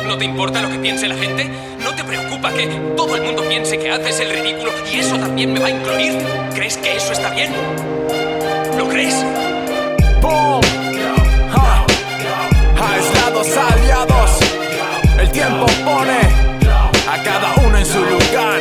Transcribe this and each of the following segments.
¿No te importa lo que piense la gente? ¿No te preocupa que todo el mundo piense que haces el ridículo y eso también me va a incluir? ¿Crees que eso está bien? ¿Lo crees? ¡Boom! Aislados, aliados. El tiempo pone a cada uno en su lugar.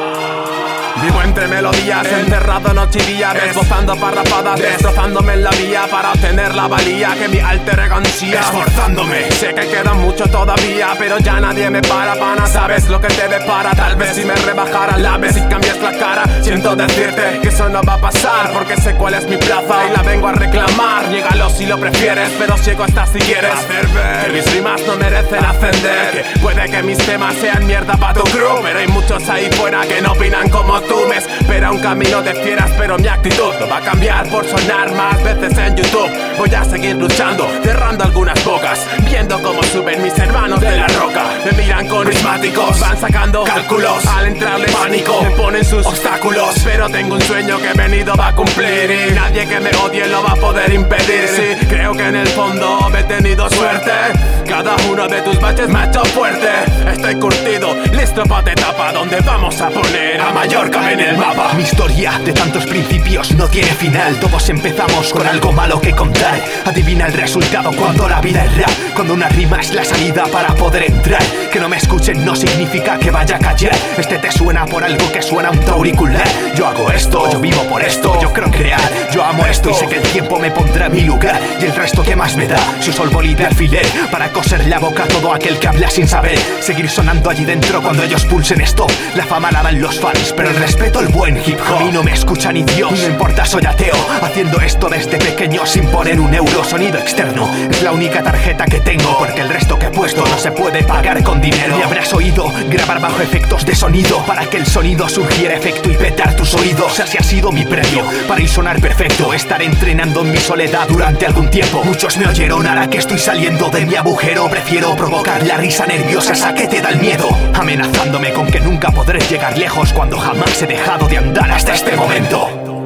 Vivo entre melodías, encerrado noche y día, desbozando parrapadas, destrozándome en la vía para obtener la valía que mi alter ego ansía. Esforzándome, sé que queda mucho todavía, pero ya nadie me para, pana. Sabes lo que te depara, tal vez si me rebajara la vez y cambias la cara. Siento decirte que eso no va a pasar, porque sé cuál es mi plaza y la vengo a reclamar. Niégalo si lo prefieres, pero ciego estás si quieres hacer ver que mis rimas no merecen ascender. Que puede que mis temas sean mierda pa' tu crew, pero hay muchos ahí fuera que no opinan como tú. Me espera un camino de fieras, pero mi actitud no va a cambiar por sonar más veces en YouTube. Voy a seguir luchando, cerrando algunas bocas, viendo cómo suben mis hermanos de la roca. Me miran con prismáticos, van sacando cálculos. Al entrarle pánico, me ponen sus obstáculos. Pero tengo un sueño que he venido va a cumplir y nadie que me odie lo va a poder impedir. Sí, creo que en el fondo he tenido suerte. Cada uno de tus baches me ha hecho fuerte. Estoy curtido, listo pa' te tapa, donde vamos a poner a Mallorca en el mapa. Mi historia de tantos principios no tiene final. Todos empezamos con algo malo que contar. Adivina el resultado cuando la vida es rap, cuando una rima es la salida para poder entrar. Que no me escuchen no significa que vaya a callar. Este te suena por algo que suena un auricular. Yo hago esto, yo vivo por esto, yo creo en crear. Yo amo esto y sé que el tiempo me pondrá en mi lugar. Y el resto que más me da, su sol boli de alfiler, para coser la boca a todo aquel que habla sin saber. Seguir sonando allí dentro cuando ellos pulsen stop. La fama la dan los fans, pero el respeto el buen hip hop. A mí no me escucha ni Dios, no importa, soy ateo. Haciendo esto desde pequeño sin poner un euro. Sonido externo es la única tarjeta que tengo, porque el resto que he puesto no se puede pagar con dinero. Y habrás oído grabar bajo efectos de sonido, para que el sonido surgiera efecto y petar tus oídos. Así ha sido mi premio, para ir sonar perfecto. Estar entrenando en mi soledad durante algún tiempo. Muchos me oyeron, ahora que estoy saliendo de mi agujero, prefiero provocar la risa nerviosa, esa que te da el miedo, amenazándome con que nunca podré llegar lejos, cuando jamás he dejado de andar hasta este momento.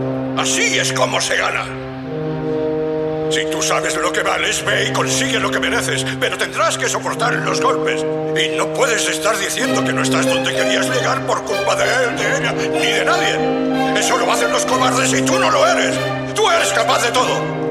Así es como se gana. Si tú sabes lo que vales, ve y consigue lo que mereces, pero tendrás que soportar los golpes. Y no puedes estar diciendo que no estás donde querías llegar por culpa de él, de ella, ni de nadie. Eso lo hacen los cobardes y tú no lo eres. Tú eres capaz de todo.